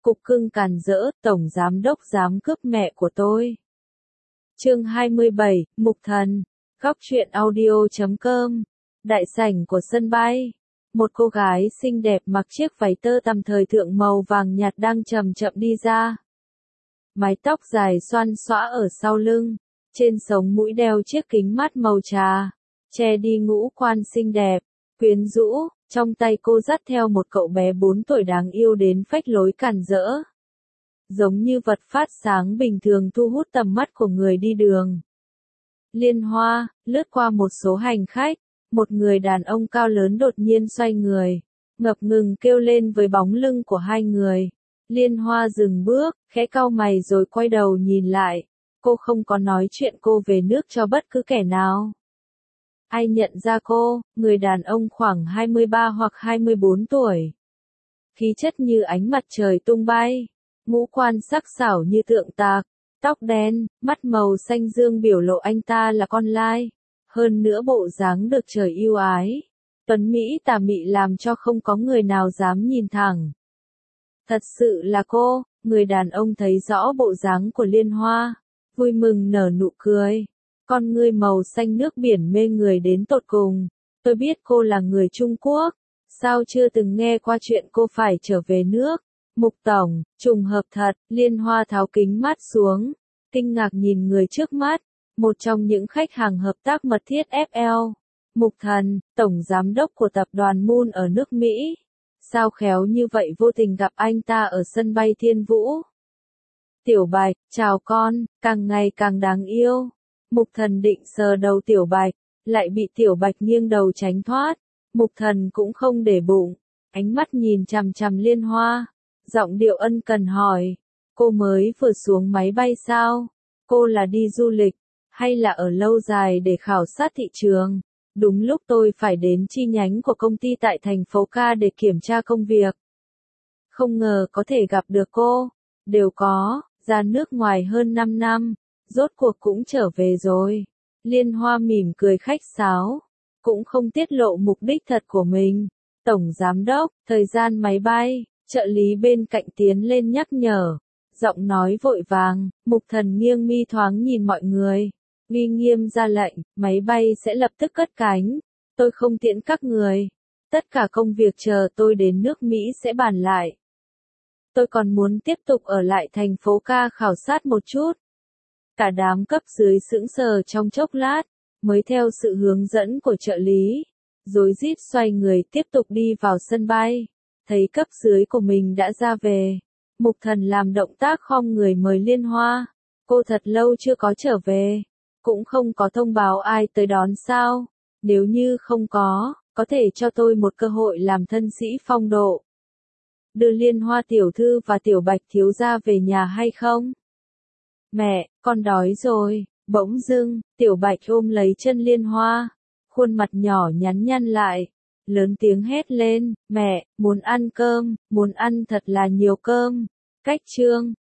Cục cưng càn rỡ, tổng giám đốc dám cướp mẹ của tôi. Chương 27, Mục Thần. Góc truyện audio.com. Đại sảnh của sân bay. Một cô gái xinh đẹp mặc chiếc váy tơ tằm thời thượng màu vàng nhạt đang chậm chậm đi ra. Mái tóc dài xoăn xõa ở sau lưng, trên sống mũi đeo chiếc kính mát màu trà, che đi ngũ quan xinh đẹp, quyến rũ, trong tay cô dắt theo một cậu bé 4 tuổi đáng yêu đến phách lối càn rỡ. Giống như vật phát sáng bình thường thu hút tầm mắt của người đi đường. Liên Hoa, lướt qua một số hành khách, một người đàn ông cao lớn đột nhiên xoay người, ngập ngừng kêu lên với bóng lưng của hai người. Liên Hoa dừng bước, khẽ cau mày rồi quay đầu nhìn lại, cô không có nói chuyện cô về nước cho bất cứ kẻ nào. Ai nhận ra cô, người đàn ông khoảng 23 hoặc 24 tuổi. Khí chất như ánh mặt trời tung bay, ngũ quan sắc sảo như tượng tạc, tóc đen, mắt màu xanh dương biểu lộ anh ta là con lai. Hơn nữa bộ dáng được trời yêu ái, tuấn mỹ tà mị làm cho không có người nào dám nhìn thẳng. Thật sự là cô, người đàn ông thấy rõ bộ dáng của Liên Hoa, vui mừng nở nụ cười. Con ngươi màu xanh nước biển mê người đến tột cùng. Tôi biết cô là người Trung Quốc, sao chưa từng nghe qua chuyện cô phải trở về nước. Mục tổng, trùng hợp thật. Liên Hoa tháo kính mát xuống, kinh ngạc nhìn người trước mắt, một trong những khách hàng hợp tác mật thiết FL. Mục Thần, tổng giám đốc của tập đoàn Moon ở nước Mỹ. Sao khéo như vậy vô tình gặp anh ta ở sân bay Thiên Vũ. Tiểu Bạch, chào con, càng ngày càng đáng yêu. Mục Thần định sờ đầu Tiểu Bạch, lại bị Tiểu Bạch nghiêng đầu tránh thoát. Mục Thần cũng không để bụng, ánh mắt nhìn chằm chằm Liên Hoa, giọng điệu ân cần hỏi, cô mới vừa xuống máy bay sao? Cô là đi du lịch, hay là ở lâu dài để khảo sát thị trường? Đúng lúc tôi phải đến chi nhánh của công ty tại thành phố Ca để kiểm tra công việc. Không ngờ có thể gặp được cô. Đều có, ra nước ngoài hơn 5 năm, rốt cuộc cũng trở về rồi. Liên Hoa mỉm cười khách sáo, cũng không tiết lộ mục đích thật của mình. Tổng giám đốc, thời gian máy bay, trợ lý bên cạnh tiến lên nhắc nhở. Giọng nói vội vàng, Mục Thần nghiêng mi thoáng nhìn mọi người. Uy nghiêm ra lệnh, máy bay sẽ lập tức cất cánh. Tôi không tiễn các người. Tất cả công việc chờ tôi đến nước Mỹ sẽ bàn lại. Tôi còn muốn tiếp tục ở lại thành phố Ca khảo sát một chút. Cả đám cấp dưới sững sờ trong chốc lát, mới theo sự hướng dẫn của trợ lý, rối rít xoay người tiếp tục đi vào sân bay. Thấy cấp dưới của mình đã ra về, Mục Thần làm động tác khom người mời Liên Hoa. Cô thật lâu chưa có trở về, cũng không có thông báo ai tới đón sao? Nếu như không có thể cho tôi một cơ hội làm thân sĩ phong độ. Đưa Liên Hoa tiểu thư và Tiểu Bạch thiếu gia về nhà hay không? Mẹ, con đói rồi. Bỗng dưng, Tiểu Bạch ôm lấy chân Liên Hoa, khuôn mặt nhỏ nhắn nhăn lại, lớn tiếng hét lên, mẹ, muốn ăn cơm, muốn ăn thật là nhiều cơm. Cách chương